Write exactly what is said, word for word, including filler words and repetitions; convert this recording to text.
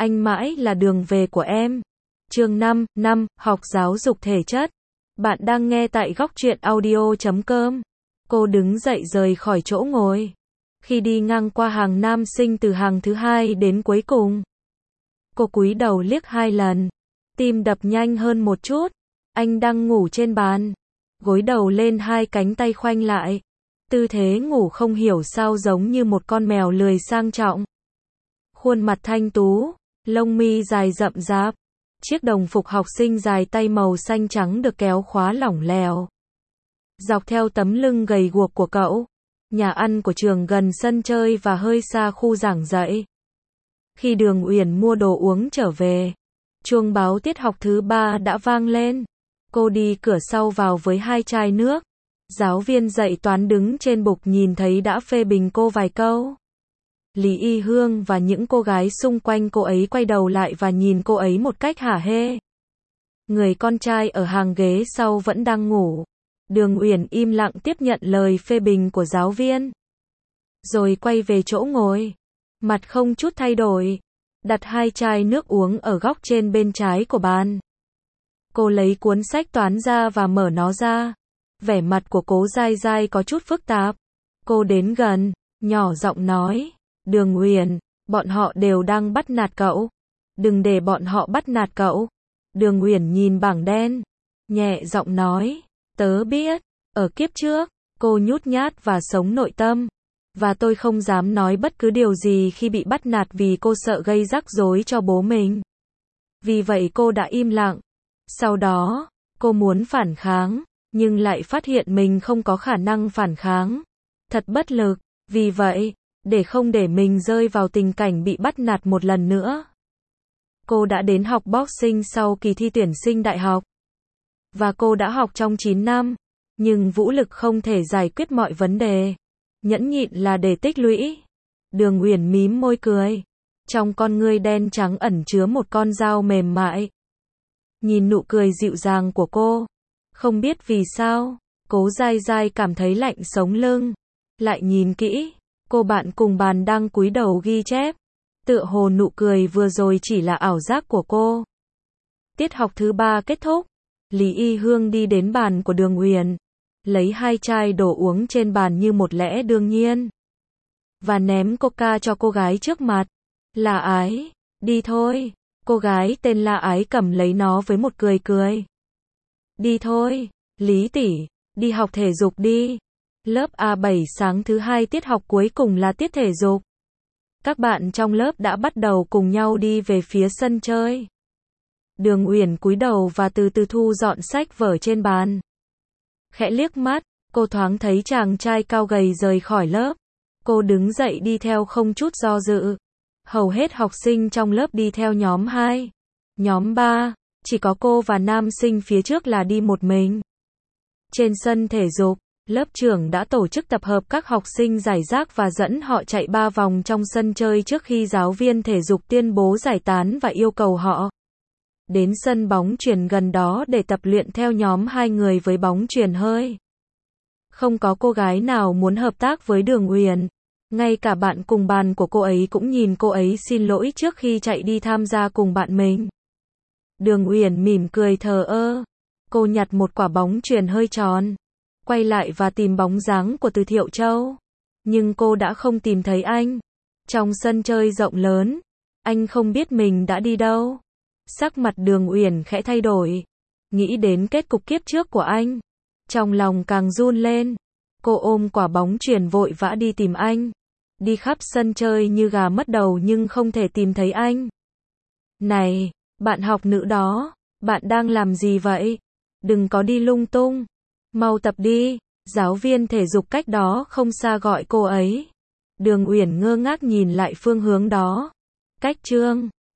anh mãi là đường về của em. Chương năm, năm, học giáo dục thể chất. Bạn đang nghe tại góc truyện audio chấm com. Cô đứng dậy rời khỏi chỗ ngồi. Khi đi ngang qua hàng nam sinh từ hàng thứ hai đến cuối cùng, cô cúi đầu liếc hai lần. Tim đập nhanh hơn một chút. Anh đang ngủ trên bàn, gối đầu lên, hai cánh tay khoanh lại. Tư thế ngủ không hiểu sao giống như một con mèo lười sang trọng. Khuôn mặt thanh tú, lông mi dài rậm rạp. Chiếc đồng phục học sinh dài tay màu xanh trắng được kéo khóa lỏng lẻo. Dọc theo tấm lưng gầy guộc của cậu, nhà ăn của trường gần sân chơi và hơi xa khu giảng dạy. Khi Đường Uyển mua đồ uống trở về, chuông báo tiết học thứ ba đã vang lên. Cô đi cửa sau vào với hai chai nước. Giáo viên dạy toán đứng trên bục nhìn thấy đã phê bình cô vài câu. Lý Y Hương và những cô gái xung quanh cô ấy quay đầu lại và nhìn cô ấy một cách hả hê. Người con trai ở hàng ghế sau vẫn đang ngủ. Đường Uyển im lặng tiếp nhận lời phê bình của giáo viên, rồi quay về chỗ ngồi, mặt không chút thay đổi, đặt hai chai nước uống ở góc trên bên trái của bàn. Cô lấy cuốn sách toán ra và mở nó ra. Vẻ mặt của Cố Giai Giai có chút phức tạp. Cô đến gần, nhỏ giọng nói, Đường Uyển, bọn họ đều đang bắt nạt cậu. Đừng để bọn họ bắt nạt cậu. Đường Uyển nhìn bảng đen, nhẹ giọng nói, tớ biết, ở kiếp trước, cô nhút nhát và sống nội tâm. Và tôi không dám nói bất cứ điều gì khi bị bắt nạt vì cô sợ gây rắc rối cho bố mình. Vì vậy cô đã im lặng. Sau đó, cô muốn phản kháng, nhưng lại phát hiện mình không có khả năng phản kháng. Thật bất lực. Vì vậy, để không để mình rơi vào tình cảnh bị bắt nạt một lần nữa, cô đã đến học boxing sau kỳ thi tuyển sinh đại học. Và cô đã học trong chín năm, nhưng vũ lực không thể giải quyết mọi vấn đề. Nhẫn nhịn là để tích lũy. Đường Uyển mím môi cười. Trong con ngươi đen trắng ẩn chứa một con dao mềm mại. Nhìn nụ cười dịu dàng của cô, không biết vì sao, Cố Giai Giai cảm thấy lạnh sống lưng. Lại nhìn kỹ, cô bạn cùng bàn đang cúi đầu ghi chép. Tựa hồ nụ cười vừa rồi chỉ là ảo giác của cô. Tiết học thứ ba kết thúc. Lý Y Hương đi đến bàn của Đường Uyển, lấy hai chai đồ uống trên bàn như một lẽ đương nhiên, và ném coca cho cô gái trước mặt. Là Ái, đi thôi. Cô gái tên La Ái cầm lấy nó với một cười cười. Đi thôi, Lý tỷ, đi học thể dục đi. Lớp A bảy sáng thứ hai tiết học cuối cùng là tiết thể dục. Các bạn trong lớp đã bắt đầu cùng nhau đi về phía sân chơi. Đường Uyển cúi đầu và từ từ thu dọn sách vở trên bàn. Khẽ liếc mắt, cô thoáng thấy chàng trai cao gầy rời khỏi lớp. Cô đứng dậy đi theo không chút do dự. Hầu hết học sinh trong lớp đi theo nhóm hai. Nhóm ba, chỉ có cô và nam sinh phía trước là đi một mình. Trên sân thể dục, lớp trưởng đã tổ chức tập hợp các học sinh giải rác và dẫn họ chạy ba vòng trong sân chơi trước khi giáo viên thể dục tuyên bố giải tán và yêu cầu họ đến sân bóng chuyền gần đó để tập luyện theo nhóm hai người với bóng chuyền hơi. Không có cô gái nào muốn hợp tác với Đường Uyển. Ngay cả bạn cùng bàn của cô ấy cũng nhìn cô ấy xin lỗi trước khi chạy đi tham gia cùng bạn mình. Đường Uyển mỉm cười thờ ơ. Cô nhặt một quả bóng chuyền hơi tròn, quay lại và tìm bóng dáng của Từ Thiệu Châu. Nhưng cô đã không tìm thấy anh. Trong sân chơi rộng lớn, anh không biết mình đã đi đâu. Sắc mặt Đường Uyển khẽ thay đổi. Nghĩ đến kết cục kiếp trước của anh, trong lòng càng run lên. Cô ôm quả bóng chuyền vội vã đi tìm anh. Đi khắp sân chơi như gà mất đầu nhưng không thể tìm thấy anh. Này, bạn học nữ đó, bạn đang làm gì vậy? Đừng có đi lung tung. Mau tập đi. Giáo viên thể dục cách đó không xa gọi cô ấy. Đường Uyển ngơ ngác nhìn lại phương hướng đó. Cách chương